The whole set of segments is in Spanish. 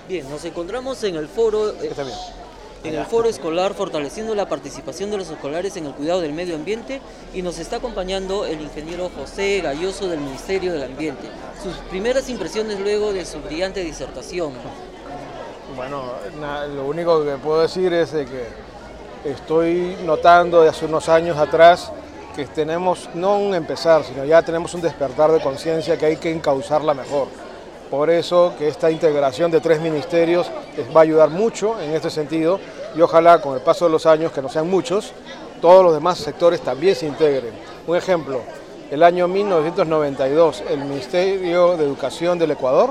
Bien, nos encontramos en el foro, escolar fortaleciendo la participación de los escolares en el cuidado del medio ambiente y nos está acompañando el ingeniero José Gayoso del Ministerio del Ambiente. Sus primeras impresiones luego de su brillante disertación. Bueno, lo único que puedo decir es de que estoy notando de hace unos años atrás que tenemos no un empezar, sino ya tenemos un despertar de conciencia que hay que encauzarla mejor. Por eso que esta integración de 3 ministerios va a ayudar mucho en este sentido y ojalá con el paso de los años, que no sean muchos, todos los demás sectores también se integren. Un ejemplo, el año 1992 el Ministerio de Educación del Ecuador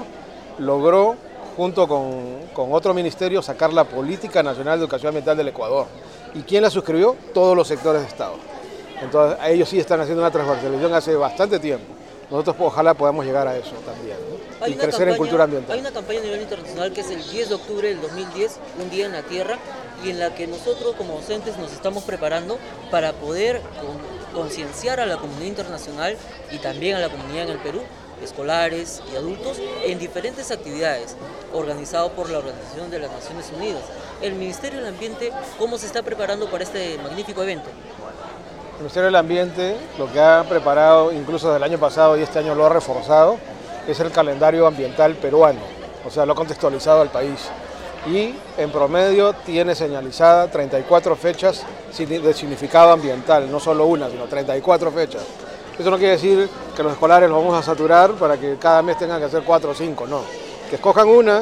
logró junto con otro ministerio sacar la Política Nacional de Educación Ambiental del Ecuador. ¿Y quién la suscribió? Todos los sectores de Estado. Entonces ellos sí están haciendo una transversalización hace bastante tiempo. Nosotros ojalá podamos llegar a eso también, ¿no? Y crecer en cultura ambiental. Hay una campaña a nivel internacional que es el 10 de octubre del 2010, un día en la Tierra, y en la que nosotros como docentes nos estamos preparando para poder concienciar a la comunidad internacional y también a la comunidad en el Perú, escolares y adultos, en diferentes actividades organizadas por la Organización de las Naciones Unidas. El Ministerio del Ambiente, ¿cómo se está preparando para este magnífico evento? El Ministerio del Ambiente lo que ha preparado, incluso del año pasado y este año lo ha reforzado, es el calendario ambiental peruano, o sea, lo ha contextualizado al país. Y en promedio tiene señalizada 34 fechas de significado ambiental, no solo una, sino 34 fechas. Eso no quiere decir que los escolares los vamos a saturar para que cada mes tengan que hacer 4 o 5, no. Que escojan una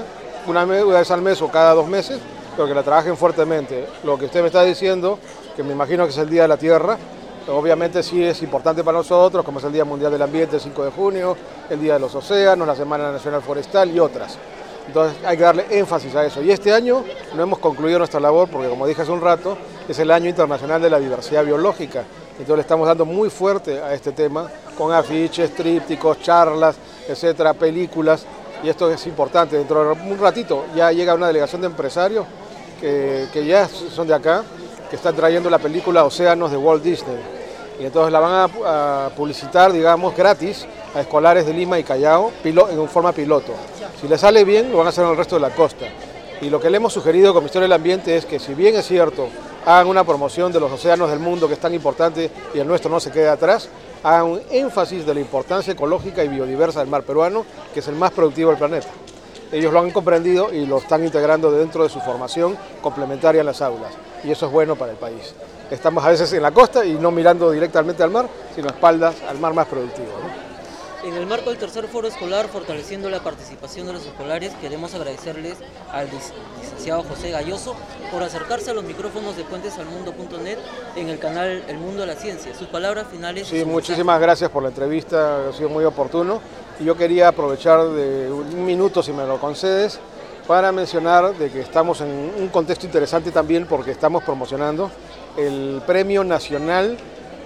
vez al mes o cada 2 meses, pero que la trabajen fuertemente. Lo que usted me está diciendo, que me imagino que es el Día de la Tierra, obviamente sí es importante para nosotros, como es el Día Mundial del Ambiente, el 5 de junio, el Día de los Océanos, la Semana Nacional Forestal y otras. Entonces hay que darle énfasis a eso. Y este año no hemos concluido nuestra labor porque, como dije hace un rato, es el Año Internacional de la Diversidad Biológica. Entonces le estamos dando muy fuerte a este tema, con afiches, trípticos, charlas, etcétera, películas. Y esto es importante. Dentro de un ratito ya llega una delegación de empresarios que ya son de acá, que están trayendo la película Océanos de Walt Disney. Y entonces la van a publicitar, digamos, gratis a escolares de Lima y Callao en forma piloto. Si les sale bien, lo van a hacer en el resto de la costa. Y lo que le hemos sugerido como Ministerio del Ambiente es que, si bien es cierto, hagan una promoción de los océanos del mundo, que es tan importante, y el nuestro no se quede atrás, hagan un énfasis de la importancia ecológica y biodiversa del mar peruano, que es el más productivo del planeta. Ellos lo han comprendido y lo están integrando dentro de su formación complementaria en las aulas. Y eso es bueno para el país. Estamos a veces en la costa y no mirando directamente al mar, sino a espaldas al mar más productivo, ¿no? En el marco del tercer foro escolar, fortaleciendo la participación de los escolares, queremos agradecerles al licenciado José Gayoso por acercarse a los micrófonos de puentesalmundo.net en el canal El Mundo de la Ciencia. Sus palabras finales. Sí, muchísimas gracias por la entrevista, ha sido muy oportuno. Y yo quería aprovechar de un minuto, si me lo concedes, para mencionar de que estamos en un contexto interesante también, porque estamos promocionando el Premio Nacional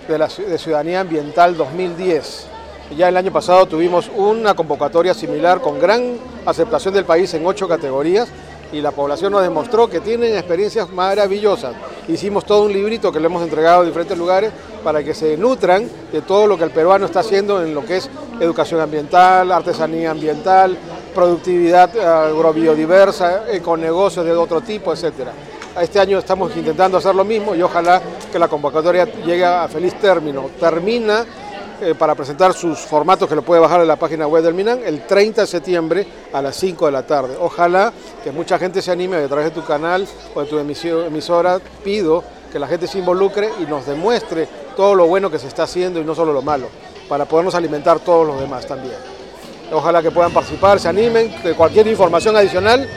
de Ciudadanía Ambiental 2010. Ya el año pasado tuvimos una convocatoria similar con gran aceptación del país en 8 categorías y la población nos demostró que tienen experiencias maravillosas. Hicimos todo un librito que le hemos entregado a diferentes lugares para que se nutran de todo lo que el peruano está haciendo en lo que es educación ambiental, artesanía ambiental, productividad agrobiodiversa, econegocios de otro tipo, etcétera. Este año estamos intentando hacer lo mismo y ojalá que la convocatoria llegue a feliz término. Termina para presentar sus formatos, que lo puede bajar en la página web del MINAM, el 30 de septiembre a las 5 de la tarde. Ojalá que mucha gente se anime a través de tu canal o de tu emisora. Pido que la gente se involucre y nos demuestre todo lo bueno que se está haciendo y no solo lo malo, para podernos alimentar todos los demás también. Ojalá que puedan participar, se animen. De cualquier información adicional,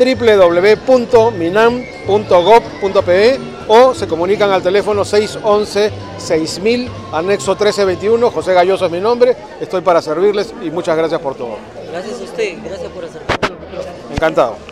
www.minam.gov.pe o se comunican al teléfono 611-6000, anexo 1321. José Gayoso es mi nombre, estoy para servirles y muchas gracias por todo. Gracias a usted, gracias por acercarse. Encantado.